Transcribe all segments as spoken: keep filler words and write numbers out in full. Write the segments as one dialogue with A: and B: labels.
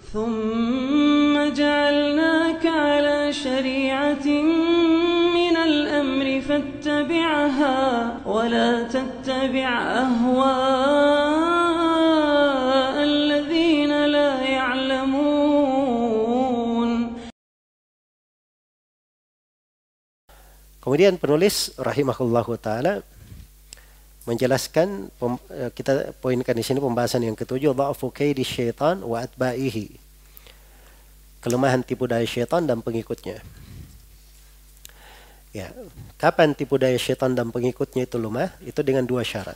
A: ثم جعلناك على شريعة من الأمر فاتبعها ولا تتبع أهواء الذين لا يعلمون.
B: Kemudian penulis rahimahullahu taala menjelaskan, kita poinkan di sini pembahasan yang ketujuh, dha'fu kaidi syaitan wa atba'ihi, kelemahan tipu daya syaitan dan pengikutnya. Ya, kapan tipu daya syaitan dan pengikutnya itu lemah? Itu dengan dua syarat.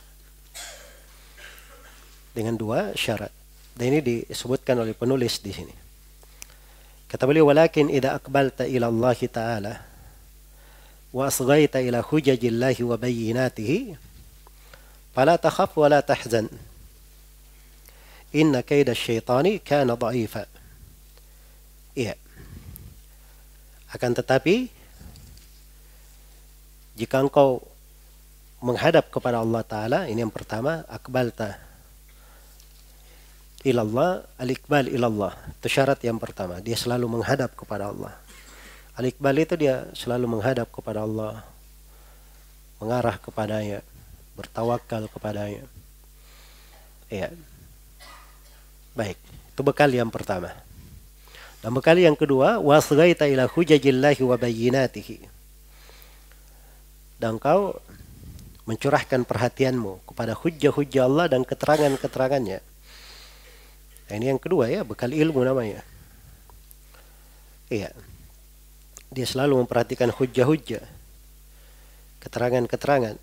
B: Dengan dua syarat. Dan ini disebutkan oleh penulis di sini. Kata beliau, walakin idza aqbalta ila Allah Ta'ala wa asghaita ila hujajillahi wa bayyinatihi fala takhaf wa la tahzan inna kaida syaitani kana dha'ifa. Iya. Akan tetapi jika engkau menghadap kepada Allah Ta'ala, ini yang pertama, akbalta ilallah, al-iqbal ilallah, itu syarat yang pertama, dia selalu menghadap kepada Allah. Al-iqbal itu dia selalu menghadap kepada Allah, mengarah kepadanya, bertawakal kepadanya. Ya. Baik, itu bekal yang pertama. Dan bekal yang kedua, wasghaita ila hujajillahi wa bayyinatihi. Dan kau mencurahkan perhatianmu kepada hujjah-hujjah Allah dan keterangan-keterangannya. Nah, ini yang kedua ya, bekal ilmu namanya. Iya. Dia selalu memperhatikan hujjah-hujjah, keterangan-keterangan.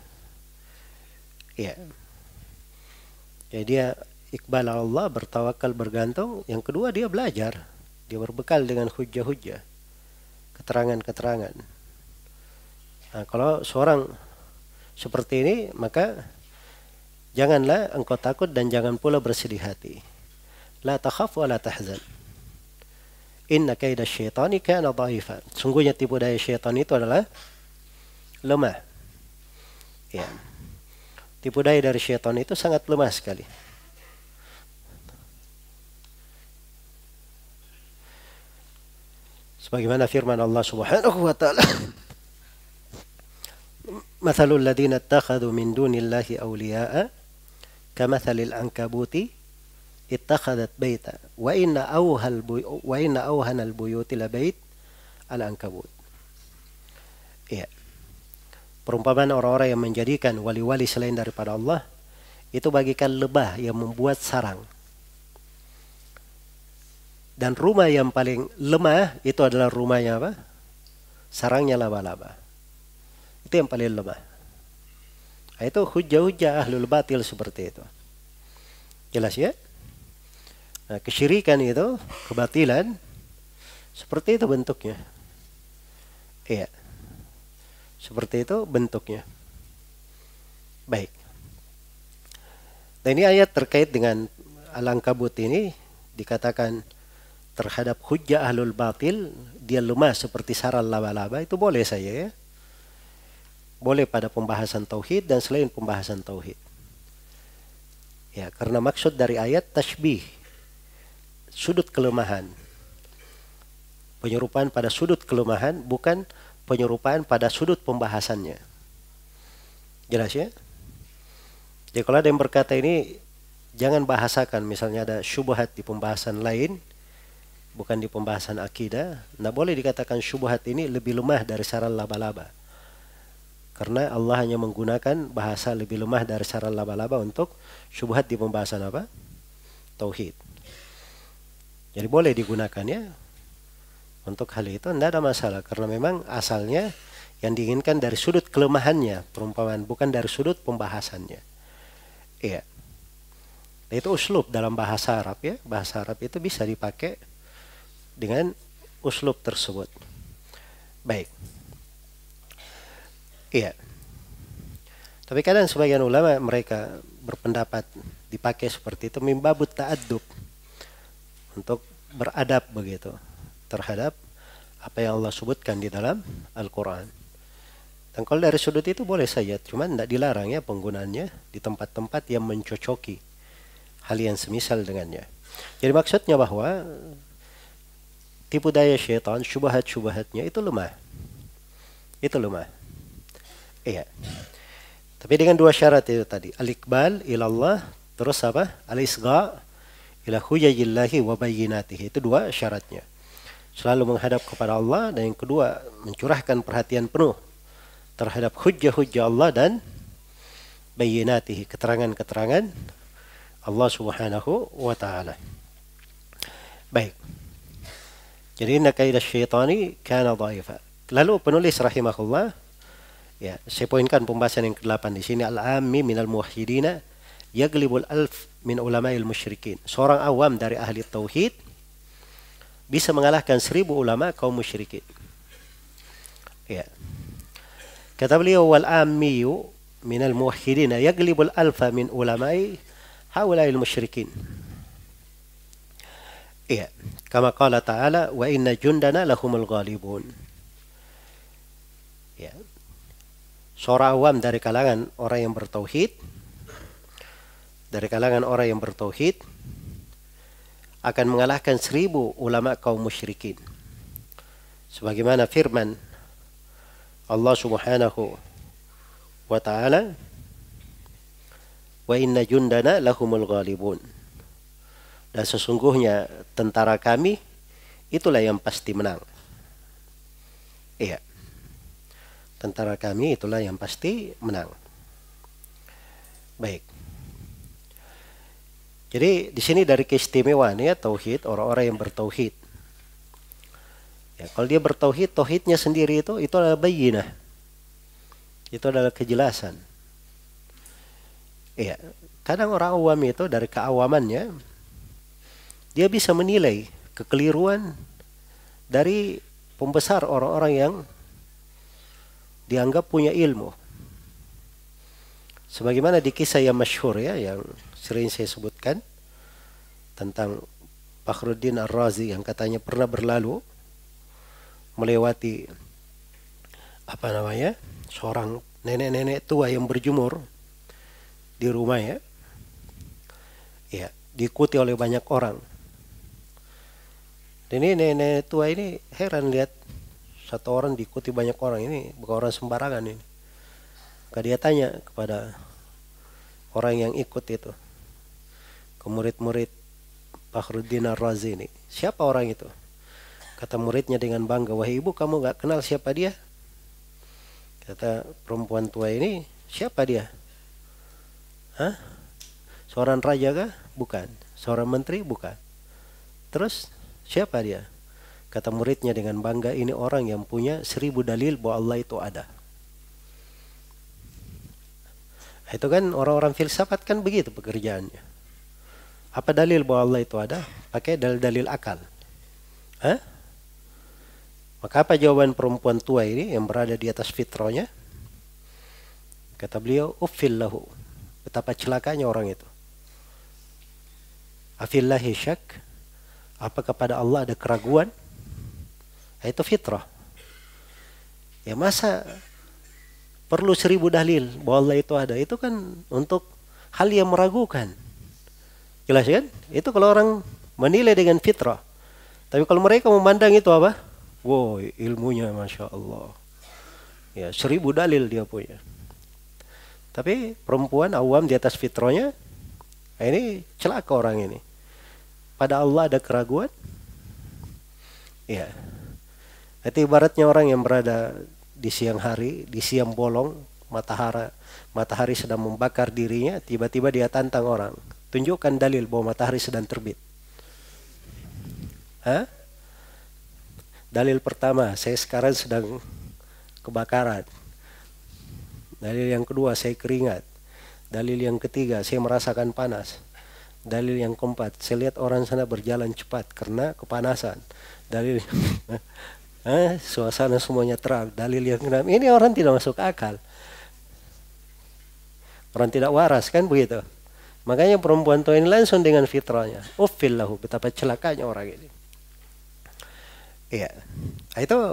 B: Iya. Jadi dia iqbal Allah, bertawakal, bergantung. Yang kedua dia belajar. Dia berbekal dengan hujjah-hujjah, keterangan-keterangan. Nah, kalau seorang seperti ini, maka janganlah engkau takut dan jangan pula bersedih hati. La takhaf wa la tahzan. Inna kaida syaitani kana dha'ifa. Sungguhnya tipu daya syaitan itu adalah lemah. Ya. Tipu daya dari syaitan itu sangat lemah sekali. Sebagaimana firman Allah Subhanahu wa taala, "Mathalul ladzina ittakhadhu min dunillahi awliya'a kamathalil ankabuti ittakhadhat baita wa inna awhal wa inna awhanal buyuti labait al-ankabut." Iya. Perumpamaan orang-orang yang menjadikan wali-wali selain daripada Allah itu bagikan lebah yang membuat sarang. Dan rumah yang paling lemah itu adalah rumahnya apa? Sarangnya laba-laba. Itu yang paling lemah. Nah, itu hujah-hujah ahlul batil seperti itu. Jelas ya? Nah, kesyirikan itu, kebatilan, seperti itu bentuknya. Iya. Seperti itu bentuknya. Baik. Dan ini ayat terkait dengan Al-Ankabut ini dikatakan terhadap hujjah ahlul batil, dia lemah seperti sarang laba-laba, itu boleh saja ya. Boleh pada pembahasan tauhid dan selain pembahasan tauhid. Ya, karena maksud dari ayat tashbih, sudut kelemahan. Penyerupaan pada sudut kelemahan, bukan penyerupaan pada sudut pembahasannya. Jelas ya? Jadi kalau ada yang berkata ini, jangan bahasakan, misalnya ada syubhat di pembahasan lain, bukan di pembahasan akidah, nah boleh dikatakan syubhat ini lebih lemah dari sarang laba-laba. Karena Allah hanya menggunakan bahasa lebih lemah dari sarang laba-laba untuk syubhat di pembahasan apa? Tauhid. Jadi boleh digunakan ya. Untuk hal itu tidak ada masalah. Karena memang asalnya yang diinginkan dari sudut kelemahannya perumpamaan, bukan dari sudut pembahasannya. Iya. Itu uslub dalam bahasa Arab ya. Bahasa Arab itu bisa dipakai dengan uslub tersebut. Baik. Iya. Tapi kadang sebagian ulama mereka berpendapat dipakai seperti itu mimbabut ta'addub, untuk beradab begitu terhadap apa yang Allah sebutkan di dalam Al-Quran. Dan kalau dari sudut itu boleh saja, cuma tidak dilarang ya penggunaannya di tempat-tempat yang mencocoki hal yang semisal dengannya. Jadi maksudnya bahwa tipu daya syaitan, syubhat-syubhatnya itu lemah. Itu lemah. Iya. Tapi dengan dua syarat itu tadi. Al-iqbal ilallah, terus apa? Al-isgha' ila hujajillahi wa bayyinatihi. Itu dua syaratnya. Selalu menghadap kepada Allah, dan yang kedua mencurahkan perhatian penuh terhadap hujjah-hujjah Allah dan bayyinatihi, keterangan-keterangan Allah Subhanahu wa taala. Baik. Jadi inna kaidah syaitani kana dhaifa. Lalu penulis rahimahullah, ya, saya poinkan pembahasan yang kedelapan di sini, al-ammi minal muwahhidina yaglibul alf min ulama'il musyrikin. Seorang awam dari ahli tauhid bisa mengalahkan seribu ulama kaum musyrikin. Ya. Kata beliau, wal ammiyu minal muwahhidina yaglibul alfa min ulama'i haula'il musyrikin. Iya, kama qala ta'ala wa inna jundana lahumul ghalibun. Ya. Seorang awam dari kalangan orang yang bertauhid, dari kalangan orang yang bertauhid akan mengalahkan seribu ulama kaum musyrikin. Sebagaimana firman Allah Subhanahu wa ta'ala, wa inna jundana lahumul ghalibun. Dan sesungguhnya tentara kami itulah yang pasti menang. Iya. Tentara kami itulah yang pasti menang. Baik. Jadi di sini dari keistimewaan ya tauhid, orang-orang yang bertauhid. Ya, kalau dia bertauhid, tauhidnya sendiri itu itu adalah bayyinah. Itu adalah kejelasan. Iya, kadang orang awam itu dari keawamannya dia bisa menilai kekeliruan dari pembesar orang-orang yang dianggap punya ilmu. Sebagaimana di kisah yang masyhur ya, yang sering saya sebutkan tentang Fakhruddin Ar-Razi yang katanya pernah berlalu melewati apa namanya seorang nenek-nenek tua yang berjemur di rumah ya, ya diikuti oleh banyak orang. Dan ini nenek tua ini heran lihat satu orang diikuti banyak orang, ini bukan orang sembarangan ini. Maka dia tanya kepada orang yang ikut itu, ke murid-murid Fakhruddin Ar-Razi ini, siapa orang itu? Kata muridnya dengan bangga, wahai ibu, kamu gak kenal siapa dia? Kata perempuan tua ini, siapa dia? Hah? Seorang raja kah? Bukan. Seorang menteri? Bukan. Terus siapa dia? Kata muridnya dengan bangga, ini orang yang punya seribu dalil bahwa Allah itu ada. Itu kan orang-orang filsafat kan begitu pekerjaannya. Apa dalil bahwa Allah itu ada? Pakai dalil-dalil akal. Hah? Maka apa jawaban perempuan tua ini yang berada di atas fitrahnya? Kata beliau, uffil lahu. Betapa celakanya orang itu. Afillahi syak. Apa kepada Allah ada keraguan? Itu fitrah. Ya masa perlu seribu dalil bahwa Allah itu ada? Itu kan untuk hal yang meragukan. Jelas kan? Itu kalau orang menilai dengan fitrah. Tapi kalau mereka memandang itu apa? Wow, ilmunya Masya Allah. Ya, seribu dalil dia punya. Tapi perempuan awam di atas fitrahnya, ini celaka orang ini. Pada Allah ada keraguan? Ya. Itu ibaratnya orang yang berada di siang hari, di siang bolong, matahari, matahari sedang membakar dirinya, tiba-tiba dia tantang orang. Tunjukkan dalil bahwa matahari sedang terbit. Hah? Dalil pertama, saya sekarang sedang kebakaran. Dalil yang kedua, saya keringat. Dalil yang ketiga, saya merasakan panas. Dalil yang keempat, saya lihat orang sana berjalan cepat karena kepanasan. Dalil eh, suasana semuanya terang. Dalil yang keenam, ini orang tidak masuk akal. Orang tidak waras kan begitu. Makanya perempuan tua ini langsung dengan fitrahnya. Uffil lahu, betapa celakanya orang ini. Iya. Itu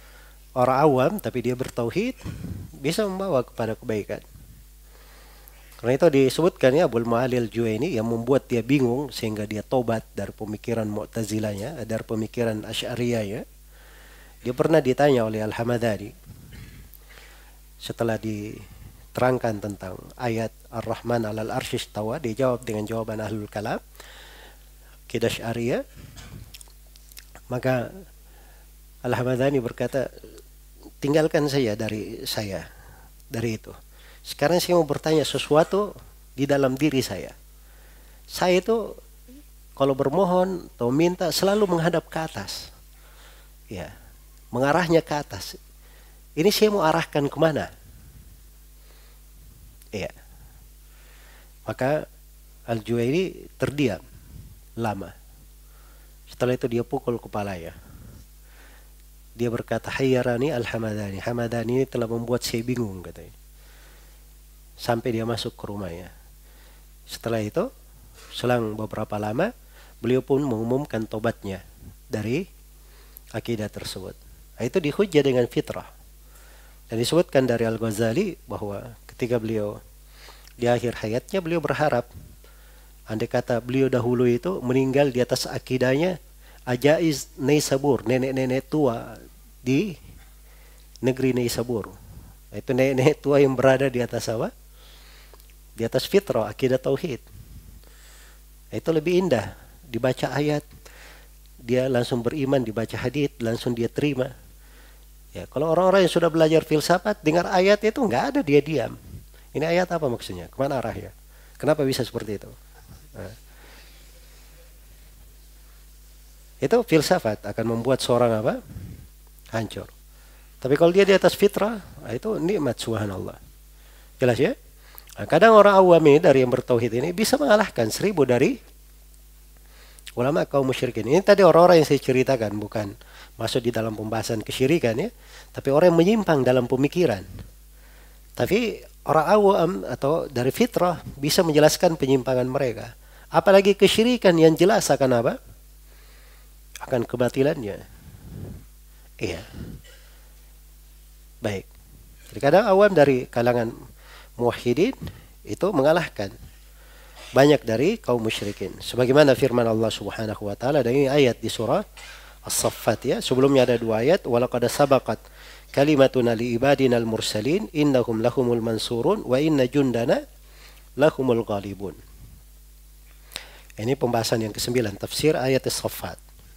B: orang awam tapi dia bertauhid bisa membawa kepada kebaikan. Karena itu disebutkan ya Abul Ma'ali Al-Juwaini yang membuat dia bingung sehingga dia tobat dari pemikiran Mu'tazilahnya, dari pemikiran Asy'ariyahnya. Dia pernah ditanya oleh Al-Hamadani setelah diterangkan tentang ayat Ar-Rahman 'alal arsy istawa, dia jawab dengan jawaban Ahlul Kalam, akidah Asy'ariyah. Maka Al-Hamadani berkata, tinggalkan saya dari saya dari itu. Sekarang saya mau bertanya sesuatu di dalam diri saya. Saya itu kalau bermohon atau minta selalu menghadap ke atas. Ya, mengarahnya ke atas. Ini saya mau arahkan kemana? Ya. Maka Al-Juwaini terdiam lama. Setelah itu dia pukul kepalanya. Dia berkata, hayyarani Al-Hamadani. Hamadani ini telah membuat saya bingung, katanya. Sampai dia masuk ke rumahnya. Setelah itu, selang beberapa lama, beliau pun mengumumkan tobatnya dari akidah tersebut. Nah, itu dihujjah dengan fitrah. Dan disebutkan dari Al-Ghazali bahwa ketika beliau di akhir hayatnya, beliau berharap andai kata beliau dahulu itu meninggal di atas akidahnya Ajaiz Naisabur, nenek-nenek tua di negeri Naisabur. Itu nenek-nenek tua yang berada di atas apa? Di atas fitrah, akidah tauhid. Itu lebih indah. Dibaca ayat, dia langsung beriman, dibaca hadits, langsung dia terima. Ya, kalau orang-orang yang sudah belajar filsafat, dengar ayat itu nggak ada, dia diam. Ini ayat apa maksudnya? Kemana arahnya? Kenapa bisa seperti itu? Nah. Itu filsafat akan membuat seorang apa? Hancur. Tapi kalau dia di atas fitrah, itu nikmat subhanallah. Jelas ya? Nah, kadang orang awam ini dari yang bertauhid ini bisa mengalahkan seribu dari ulama kaum musyrikin. Ini tadi orang-orang yang saya ceritakan, bukan masuk di dalam pembahasan kesyirikan ya, tapi orang yang menyimpang dalam pemikiran. Tapi orang awam atau dari fitrah bisa menjelaskan penyimpangan mereka. Apalagi kesyirikan yang jelas akan apa? Akan kebatilannya. Iya. Baik. Jadi kadang awam dari kalangan muwahhidin itu mengalahkan banyak dari kaum musyrikin. Sebagaimana firman Allah Subhanahu wa taala, dan ini ayat di surah As-Saffat ya. Sebelumnya ada dua ayat, walaqad sabaqat kalimatuna li ibadinal mursalin innahum lahumul mansurun wa inna jundana lahumul ghalibun. Ini pembahasan yang kesembilan, tafsir ayat As-Saffat.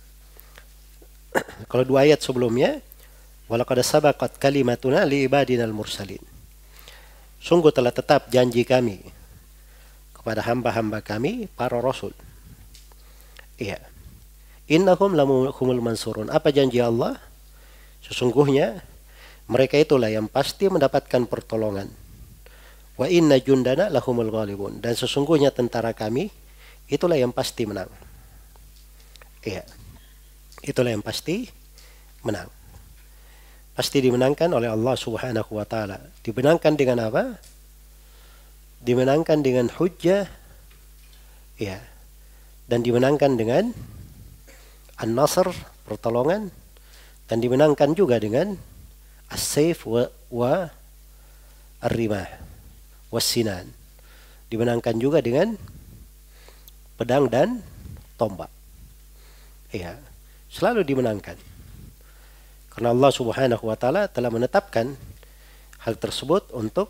B: Kalau dua ayat sebelumnya, walaqad sabaqat kalimatuna li ibadinal mursalin. Sungguh telah tetap janji kami kepada hamba-hamba kami, para rasul. Iya. Innahum lahumul mansurun. Apa janji Allah? Sesungguhnya mereka itulah yang pasti mendapatkan pertolongan. Wa inna jundana lahumul ghalibun. Dan sesungguhnya tentara kami itulah yang pasti menang. Iya. Itulah yang pasti menang. Pasti dimenangkan oleh Allah Subhanahu wa taala. Dimenangkan dengan apa? Dimenangkan dengan hujjah. Ya. Dan dimenangkan dengan an-nasr, pertolongan, dan dimenangkan juga dengan as-sayf wa, wa ar-rimah was-sinan. Dimenangkan juga dengan pedang dan tombak. Ya. Selalu dimenangkan. Karena Allah Subhanahu wa taala telah menetapkan hal tersebut untuk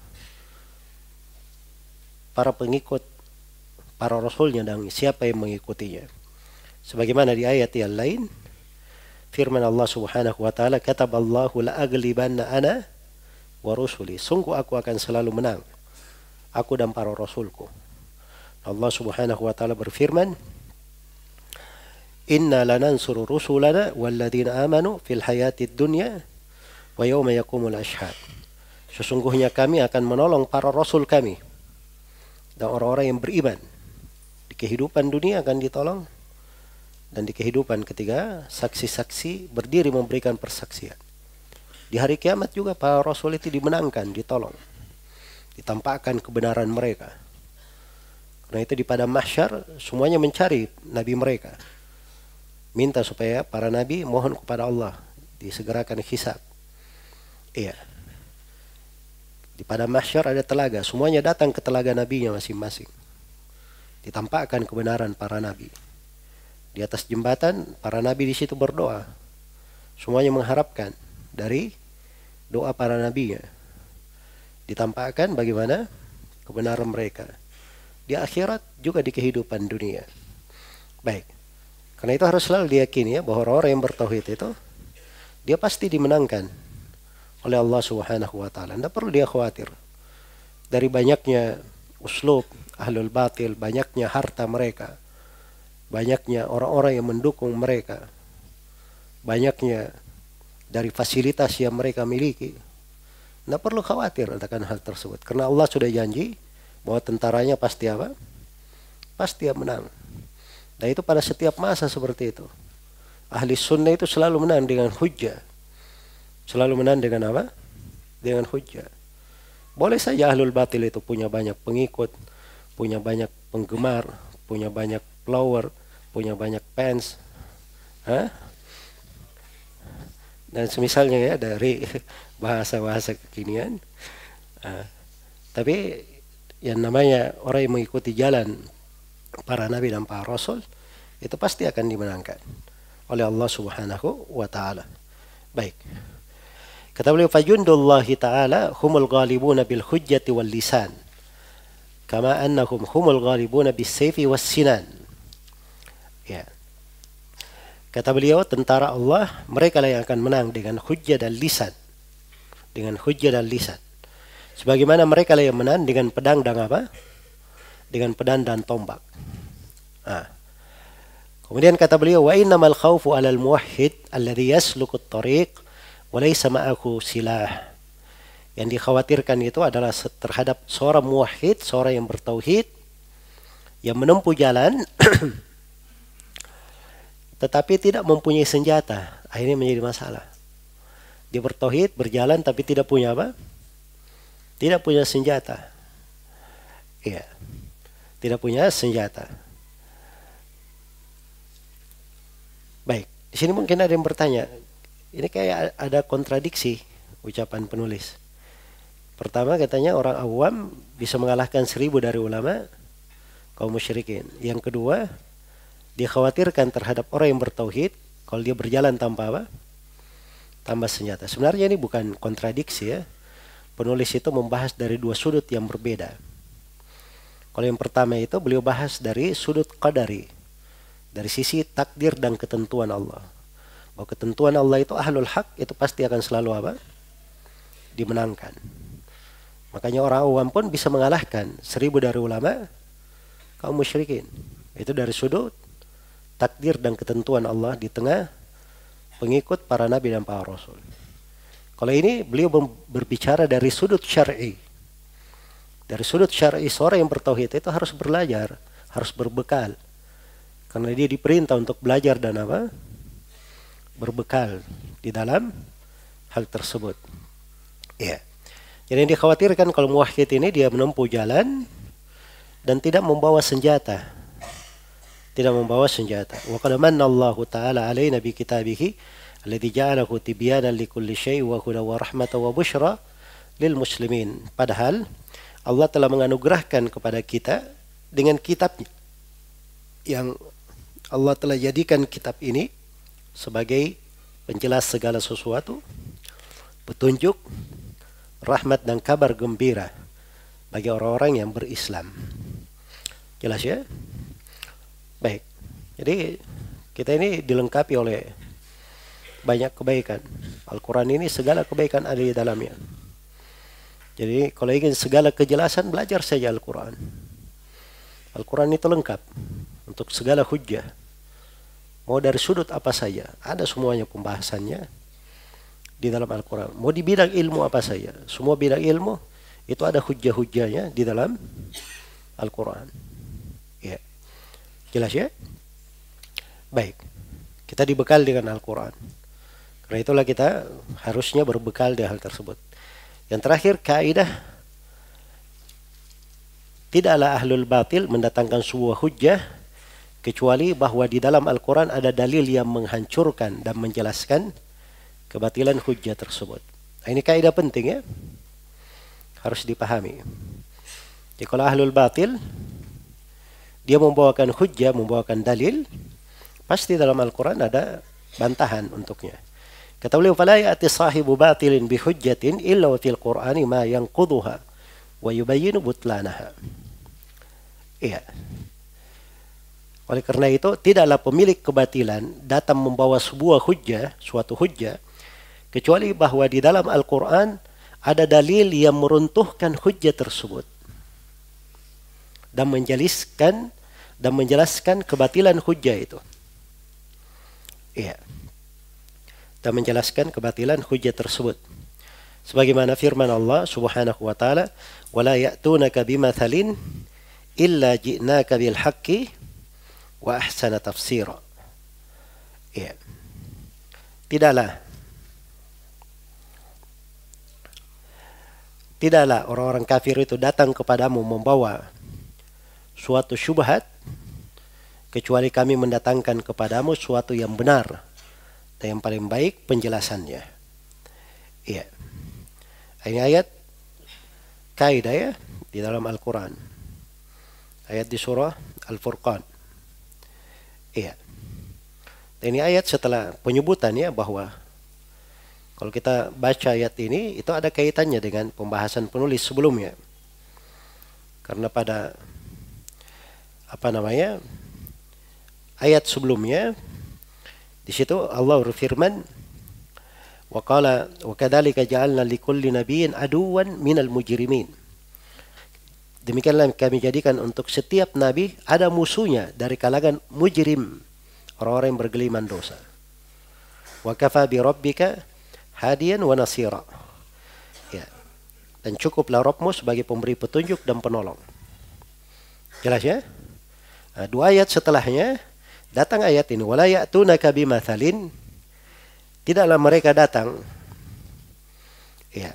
B: para pengikut para rasulnya dan siapa yang mengikutinya. Sebagaimana di ayat yang lain, firman Allah Subhanahu wa taala, kataballahu la aglibanna ana wa rusuli. Sungguh aku akan selalu menang, aku dan para rasulku. Allah Subhanahu wa taala berfirman, inna lanansuru rusulana walladzina amanu fil hayatid dunya wa yawma yaqumul ashhad. Sesungguhnya kami akan menolong para rasul kami dan orang-orang yang beriman. Di kehidupan dunia akan ditolong, dan di kehidupan ketika saksi-saksi berdiri memberikan persaksian. Di hari kiamat juga para rasul itu dimenangkan, ditolong, ditampakkan kebenaran mereka. Karena itu di padang mahsyar semuanya mencari nabi mereka. Minta supaya para nabi mohon kepada Allah disegerakan hisab. Iya. Di padang mahsyar ada telaga, semuanya datang ke telaga nabinya masing-masing. Ditampakkan kebenaran para nabi. Di atas jembatan, para nabi di situ berdoa. Semuanya mengharapkan dari doa para nabinya. Ditampakkan bagaimana kebenaran mereka. Di akhirat juga di kehidupan dunia. Baik. Karena itu harus selalu diyakini ya, bahwa orang-orang yang bertauhid itu dia pasti dimenangkan oleh Allah Subhanahu wa taala. Tidak perlu dia khawatir. Dari banyaknya uslub ahlul batil, banyaknya harta mereka, banyaknya orang-orang yang mendukung mereka, banyaknya dari fasilitas yang mereka miliki. Tidak perlu khawatir akan hal tersebut. Karena Allah sudah janji bahwa tentaranya pasti apa? Pasti yang menang. Dan itu pada setiap masa seperti itu. Ahli sunnah itu selalu menang dengan hujjah. Selalu menang dengan apa? Dengan hujjah. Boleh saja ahlul batil itu punya banyak pengikut, punya banyak penggemar, punya banyak follower, punya banyak fans. Hah? Dan semisalnya ya dari bahasa-bahasa kekinian. Uh, tapi yang namanya orang yang mengikuti jalan para nabi dan para rasul itu pasti akan dimenangkan oleh Allah Subhanahu wa taala. Baik. Kata beliau fajundullahi ta'ala humul ghalibuna bil hujjati wal lisan kama annahum humul ghalibuna bis sayfi was sinan. Ya. Kata beliau tentara Allah mereka lah yang akan menang dengan hujjah dan lisan. Dengan hujjah dan lisan. Sebagaimana mereka lah yang menang dengan pedang dan apa? Dengan pedang dan tombak. Nah. Kemudian kata beliau wa innamal khawfu 'alal muwahhid alladhi yasluku at-tariq wa laysa ma'ahu silah. Yang dikhawatirkan itu adalah terhadap seorang muwahhid, seorang yang bertauhid yang menempuh jalan tetapi tidak mempunyai senjata. Akhirnya menjadi masalah. Dia bertauhid, berjalan tapi tidak punya apa? Tidak punya senjata. Iya. Tidak punya senjata. Baik, di sini mungkin ada yang bertanya, ini kayak ada kontradiksi ucapan penulis. Pertama katanya orang awam bisa mengalahkan seribu dari ulama kaum musyrikin. Yang kedua, dikhawatirkan terhadap orang yang bertauhid kalau dia berjalan tanpa apa? Tanpa senjata. Sebenarnya ini bukan kontradiksi ya. Penulis itu membahas dari dua sudut yang berbeda. Kalau yang pertama itu beliau bahas dari sudut qadari. Dari sisi takdir dan ketentuan Allah. Bahwa ketentuan Allah itu ahlul haq itu pasti akan selalu apa? Dimenangkan. Makanya orang awam pun bisa mengalahkan seribu dari ulama kaum musyrikin. Itu dari sudut takdir dan ketentuan Allah di tengah pengikut para nabi dan para rasul. Kalau ini beliau berbicara dari sudut syar'i. Dari sudut syar'i seorang yang bertauhid itu harus belajar, harus berbekal. Karena dia diperintah untuk belajar dan apa? Berbekal di dalam hal tersebut. Ya. Jadi yang dikhawatirkan kalau muwahhid ini dia menempuh jalan dan tidak membawa senjata. Tidak membawa senjata. Wa qad manna Allahu ta'ala 'alaina bi kitabihi alladzi ja'alahu tibyanan likulli syai' wa hudan wa rahmatan wa busyra lil muslimin. Padahal Allah telah menganugerahkan kepada kita dengan kitabnya yang Allah telah jadikan kitab ini sebagai penjelas segala sesuatu, petunjuk, rahmat dan kabar gembira bagi orang-orang yang berislam. Jelas ya? Baik. Jadi kita ini dilengkapi oleh banyak kebaikan. Al-Quran ini segala kebaikan ada di dalamnya. Jadi kalau ingin segala kejelasan belajar saja Al-Quran. Al-Quran itu lengkap untuk segala hujjah. Mau dari sudut apa saja, ada semuanya pembahasannya di dalam Al-Quran. Mau di bidang ilmu apa saja, semua bidang ilmu itu ada hujjah-hujjahnya di dalam Al-Quran. Ya, jelas ya? Baik, kita dibekal dengan Al-Quran. Karena itulah kita harusnya berbekal di hal tersebut. Yang terakhir, kaidah tidaklah ahlul batil mendatangkan sebuah hujjah kecuali bahwa di dalam Al-Quran ada dalil yang menghancurkan dan menjelaskan kebatilan hujjah tersebut. Nah, ini kaidah penting ya. harus dipahami. Jadi kalau ahlul batil, dia membawakan hujjah, membawakan dalil, pasti dalam Al-Quran ada bantahan untuknya. Kata beliau, "Fala ya'ti sahibu batilin bihujjatin illa wa fil Qur'ani ma yanqudhuha wa yubayyinu butlanaha." Iya. Oleh karena itu, tidaklah pemilik kebatilan datang membawa sebuah hujjah, suatu hujjah, kecuali bahwa di dalam Al-Quran ada dalil yang meruntuhkan hujjah tersebut dan menjelaskan dan menjelaskan kebatilan hujjah itu. Iya. Dan menjelaskan kebatilan hujjah tersebut. Sebagaimana firman Allah Subhanahu wa taala, "Wala ya'tunaka bimathalin illa ji'naka bil haqqi wa ahsana tafsira." Iya. Tidaklah Tidaklah orang-orang kafir itu datang kepadamu membawa suatu syubhat kecuali kami mendatangkan kepadamu suatu yang benar dan yang paling baik penjelasannya. Iya. Ini ayat kaidah ya di dalam Al-Quran. Ayat di surah Al-Furqan. Iya. Dan ini ayat setelah penyebutan ya bahwa kalau kita baca ayat ini, itu ada kaitannya dengan pembahasan penulis sebelumnya. Karena pada apa namanya ayat sebelumnya, di situ Allah berfirman, wa qala wa kadzalika ja'alna likulli nabiyyin aduwan minal mujrimin. Demikianlah kami jadikan untuk setiap nabi ada musuhnya dari kalangan mujrim, orang-orang yang bergeliman dosa. Wa kafa bi rabbika hadiyan wa nasira. Ya. Dan cukuplah Rabbmu sebagai pemberi petunjuk dan penolong. Jelas ya? Nah, dua ayat setelahnya datang ayat ini, wala ya'tunaka bimathalin, tidaklah mereka datang ya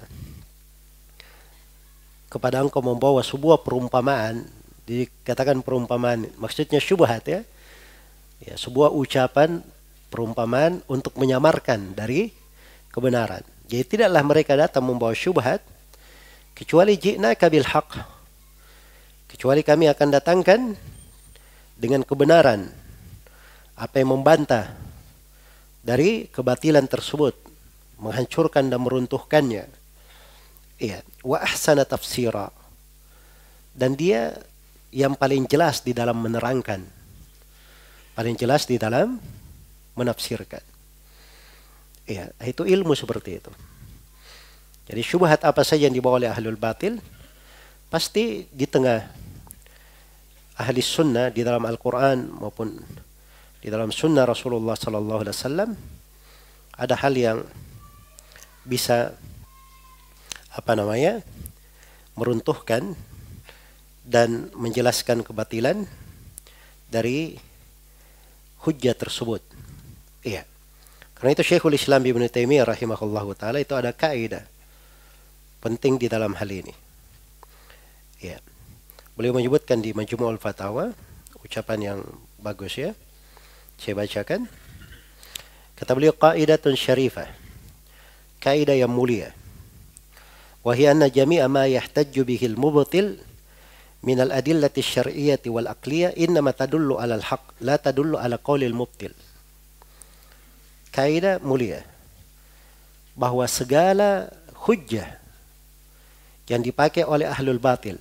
B: kepada engkau membawa sebuah perumpamaan. Dikatakan perumpamaan maksudnya syubhat ya. Ya, sebuah ucapan perumpamaan untuk menyamarkan dari kebenaran. Jadi tidaklah mereka datang membawa syubhat kecuali ji'naka bil haqq, kecuali kami akan datangkan dengan kebenaran apa yang membantah dari kebatilan tersebut, menghancurkan dan meruntuhkannya. Iya, wa ahsana tafsira, dan dia yang paling jelas di dalam menerangkan, paling jelas di dalam menafsirkan. Ya, itu ilmu seperti itu. Jadi syubhat apa saja yang dibawa oleh ahlul batil, pasti di tengah ahli sunnah di dalam Al-Quran maupun di dalam sunnah Rasulullah Sallallahu Alaihi Wasallam ada hal yang bisa apa namanya meruntuhkan dan menjelaskan kebatilan dari hujjah tersebut. Iya. Karena itu Syekhul Islam Ibnu Taimiyah rahimahullahu taala itu ada kaidah penting di dalam hal ini. Ya. Beliau menyebutkan di Majmu'ul Fatawa ucapan yang bagus ya. Saya bacakan. Kata beliau, qaidatun syarifah. Kaidah yang mulia. Wa hiya anna jami'a ma yahtajju bihi al-mubtil min al-adillati asy-syar'iyyati wal aqliyah innama tadullu 'ala al-haqq la tadullu 'ala qawli al-mubtil. Kaidah mulia bahwa segala hujjah yang dipakai oleh ahlul batil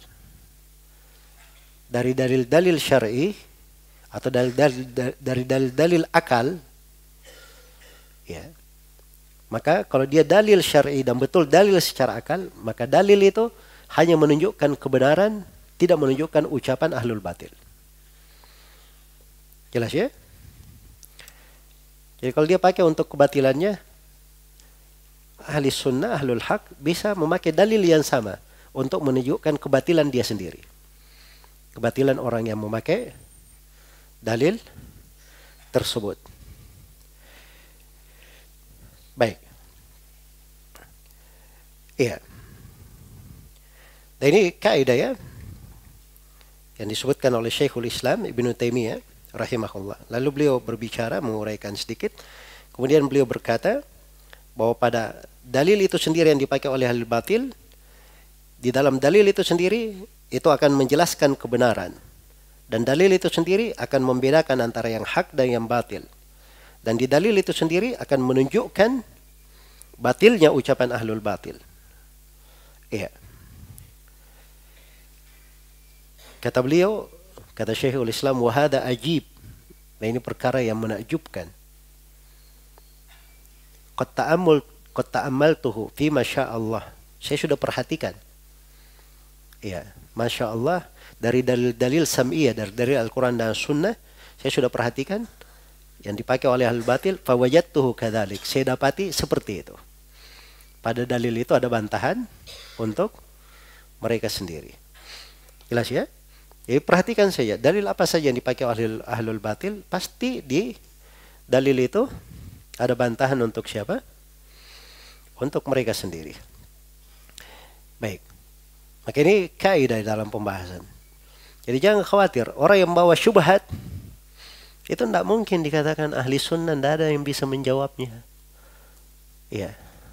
B: dari dalil-dalil syar'i atau dari dalil-dalil akal ya, maka kalau dia dalil syar'i dan betul dalil secara akal, maka dalil itu hanya menunjukkan kebenaran, tidak menunjukkan ucapan ahlul batil. Jelas ya? Jadi kalau dia pakai untuk kebatilannya, ahli sunnah, ahlul haq bisa memakai dalil yang sama untuk menunjukkan kebatilan dia sendiri. Kebatilan orang yang memakai dalil tersebut. Baik. Iya. Dan ini kaidah ya yang disebutkan oleh Syekhul Islam Ibnu Taimiyah rahimahullah. Lalu beliau berbicara, menguraikan sedikit. Kemudian beliau berkata bahwa pada dalil itu sendiri yang dipakai oleh ahlul batil Di dalam dalil itu sendiri itu akan menjelaskan kebenaran. Dan dalil itu sendiri akan membedakan antara yang hak dan yang batil. Dan di dalil itu sendiri akan menunjukkan batilnya ucapan ahlul batil. Iya. Kata beliau, kata Syekhul Islam, wahada ajib. Nah, ini perkara yang menakjubkan. Qad ta'ammul qad ta'ammaltuhu fi ma syaa Allah. Saya sudah perhatikan. Ya, Masya Allah, dari dalil-dalil sam'iyah, dari dalil Al-Quran dan Sunnah, saya sudah perhatikan yang dipakai oleh ahlul batil, fawajadtuhu kadzalik. Saya dapati seperti itu. Pada dalil itu ada bantahan untuk mereka sendiri. Jelas ya? Jadi perhatikan saja, dalil apa saja yang dipakai oleh ahlul batil, pasti di dalil itu ada bantahan untuk siapa? Untuk mereka sendiri. Baik. Maka ini kaidah dalam pembahasan. Jadi jangan khawatir, orang yang membawa syubhat itu tidak mungkin dikatakan ahli sunnah, tidak ada yang bisa menjawabnya. Iya.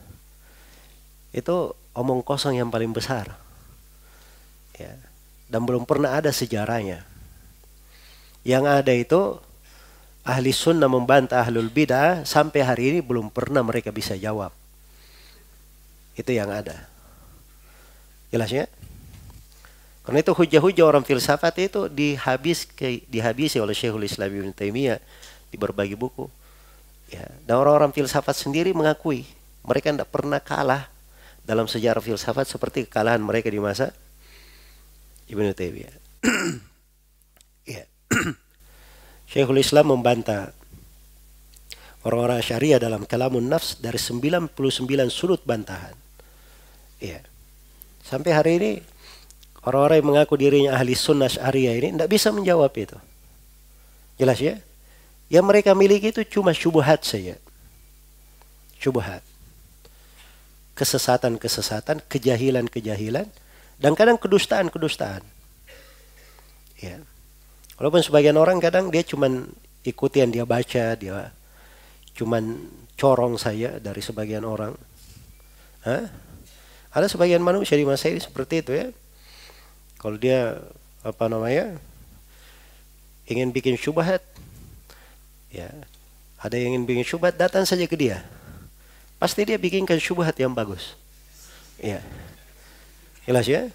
B: Itu omong kosong yang paling besar. Ya. Dan belum pernah ada sejarahnya. Yang ada itu ahli sunnah membantah ahlul bid'ah, sampai hari ini belum pernah mereka bisa jawab. Itu yang ada. Jelasnya? Karena itu hujah-hujah orang filsafat itu dihabis ke, dihabisi oleh Syekhul Islam Ibnu Taimiyah di berbagai buku. Ya, dan orang-orang filsafat sendiri mengakui mereka tidak pernah kalah dalam sejarah filsafat seperti kekalahan mereka di masa Ibnu Taimiyah. Ya. Syekhul Islam membantah orang-orang Syariah dalam Kalamun Nafs dari sembilan puluh sembilan sudut bantahan. Ya. Sampai hari ini orang-orang yang mengaku dirinya ahli sunnah Syariah ini tidak bisa menjawab itu. Jelas ya? Yang mereka miliki itu cuma syubhat saja. Syubhat. Kesesatan-kesesatan, kejahilan-kejahilan, dan kadang kedustaan-kedustaan. Ya. Walaupun sebagian orang kadang dia cuma ikuti yang dia baca, dia cuma corong saja dari sebagian orang. Hah? Ada sebagian manusia di masa ini seperti itu ya. Kalau dia apa namanya ingin bikin syubhat, ya ada yang ingin bikin syubhat, datang saja ke dia. Pasti dia bikinkan syubhat yang bagus. Ya, jelas ya.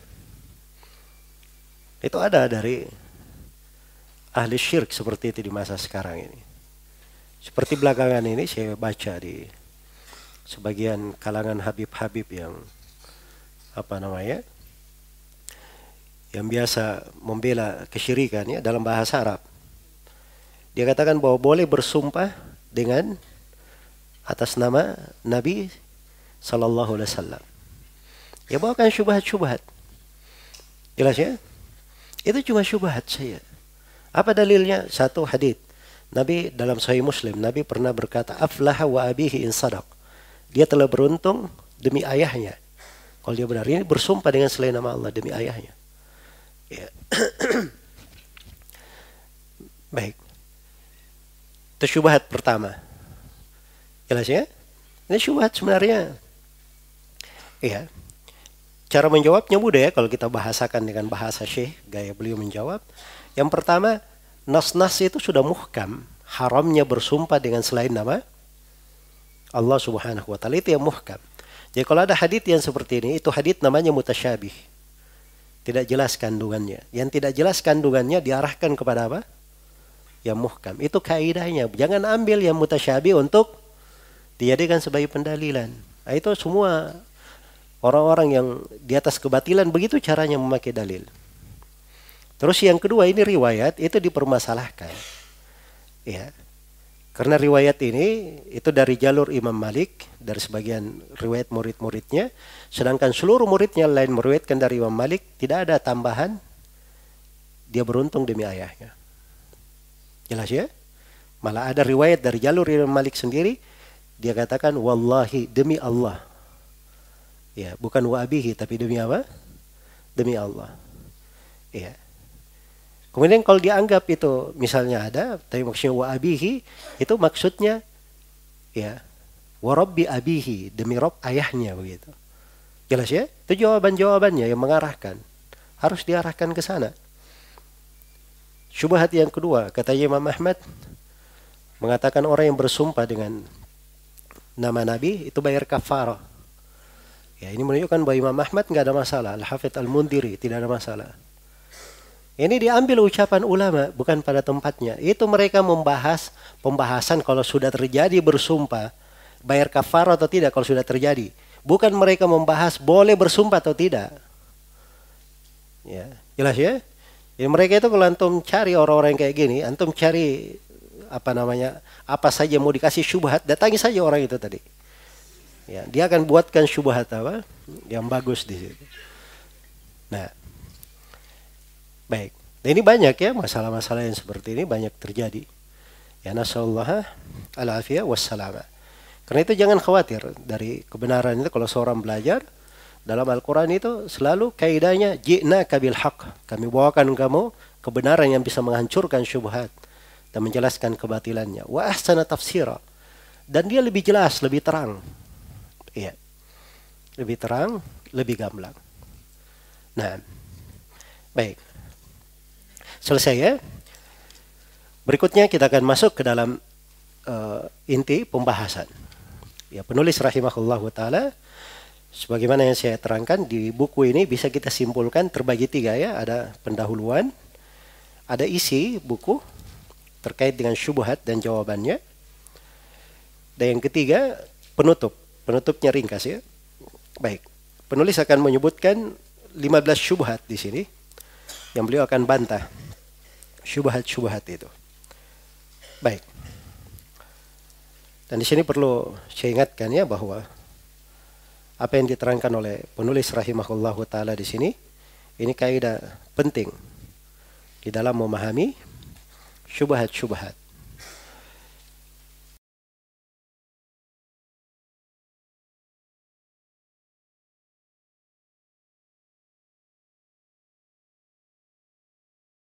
B: Itu ada dari ahli syirik seperti itu di masa sekarang ini. Seperti belakangan ini saya baca di sebagian kalangan habib-habib yang apa namanya, yang biasa membela kesyirikan ya dalam bahasa Arab. Dia katakan bahwa boleh bersumpah dengan atas nama Nabi Sallallahu Alaihi Wasallam. Ya bawakan syubhat-syubhat. Jelas ya? Itu cuma syubhat saja. Apa dalilnya? Satu hadits. Nabi dalam Sahih Muslim, Nabi pernah berkata, aflaha wa abihi in sadaq. Dia telah beruntung demi ayahnya. Kalau dia benar, ini bersumpah dengan selain nama Allah demi ayahnya. Ya. Baik. Itu syubhat pertama. Jelas ya? Ini syubhat sebenarnya. Iya. Cara menjawabnya mudah ya kalau kita bahasakan dengan bahasa Syekh, gaya beliau menjawab. Yang pertama, nas-nas itu sudah muhkam, haramnya bersumpah dengan selain nama Allah Subhanahu wa taala, itu yang muhkam. Jadi kalau ada hadits yang seperti ini, itu hadits namanya mutasyabih. Tidak jelas kandungannya. Yang tidak jelas kandungannya diarahkan kepada apa? Yang muhkam. Itu kaidahnya. Jangan ambil yang mutasyabih untuk dijadikan sebagai pendalilan. Nah, itu semua orang-orang yang di atas kebatilan begitu caranya memakai dalil. Terus yang kedua, ini riwayat itu dipermasalahkan. Ya. Karena riwayat ini itu dari jalur Imam Malik, dari sebagian riwayat murid-muridnya, sedangkan seluruh muridnya lain meriwayatkan dari Imam Malik, tidak ada tambahan dia beruntung demi ayahnya. Jelas ya? Malah ada riwayat dari jalur Imam Malik sendiri, dia katakan wallahi demi Allah. Ya, bukan wa abihi tapi demi apa? Demi Allah. Ya. Kemudian kalau dianggap itu misalnya ada, tapi maksudnya wa abihi, itu maksudnya ya wa rabbi abihi, demi Rabb ayahnya begitu. Jelas ya? Itu jawaban-jawabannya yang mengarahkan. Harus diarahkan ke sana. Syubhat yang kedua, kata Imam Ahmad, mengatakan orang yang bersumpah dengan nama Nabi itu bayar kafarah. Ya, ini menunjukkan bahwa Imam Ahmad nggak ada masalah. Al-Hafidz Al-Mundhiri tidak ada masalah. Ini diambil ucapan ulama, bukan pada tempatnya. Itu mereka membahas pembahasan kalau sudah terjadi bersumpah, bayar kafarah atau tidak kalau sudah terjadi. Bukan mereka membahas boleh bersumpah atau tidak. Ya, jelas ya? Jadi mereka itu kalau antum cari orang-orang kayak gini, antum cari apa namanya, apa saja mau dikasih syubhat, datangi saja orang itu tadi. Ya, dia akan buatkan syubhat apa yang bagus di situ. Nah, baik. Nah, ini banyak ya masalah-masalah yang seperti ini banyak terjadi. Ya, nasallallahu al-afiyah wassalamah. Karena itu jangan khawatir dari kebenaran itu. Kalau seorang belajar dalam Al-Quran itu selalu kaidahnya ji'naka bil haqq. Kami bawakan kamu kebenaran yang bisa menghancurkan syubhat dan menjelaskan kebatilannya. Wa ahsana tafsira. Dan dia lebih jelas, lebih terang. Iya. Lebih terang, lebih gamblang. Nah, baik. Selesai ya. Berikutnya kita akan masuk ke dalam uh, inti pembahasan. Ya, penulis rahimahullahu taala, sebagaimana yang saya terangkan di buku ini bisa kita simpulkan terbagi tiga ya. Ada pendahuluan, ada isi buku terkait dengan syubhat dan jawabannya. Dan yang ketiga, penutup. Penutupnya ringkas ya. Baik. Penulis akan menyebutkan lima belas syubhat di sini yang beliau akan bantah. Syubhat-syubhat itu. Baik. Dan di sini perlu saya ingatkan ya bahwa apa yang diterangkan oleh penulis rahimahullahu taala di sini ini kaidah penting di dalam memahami syubhat-syubhat.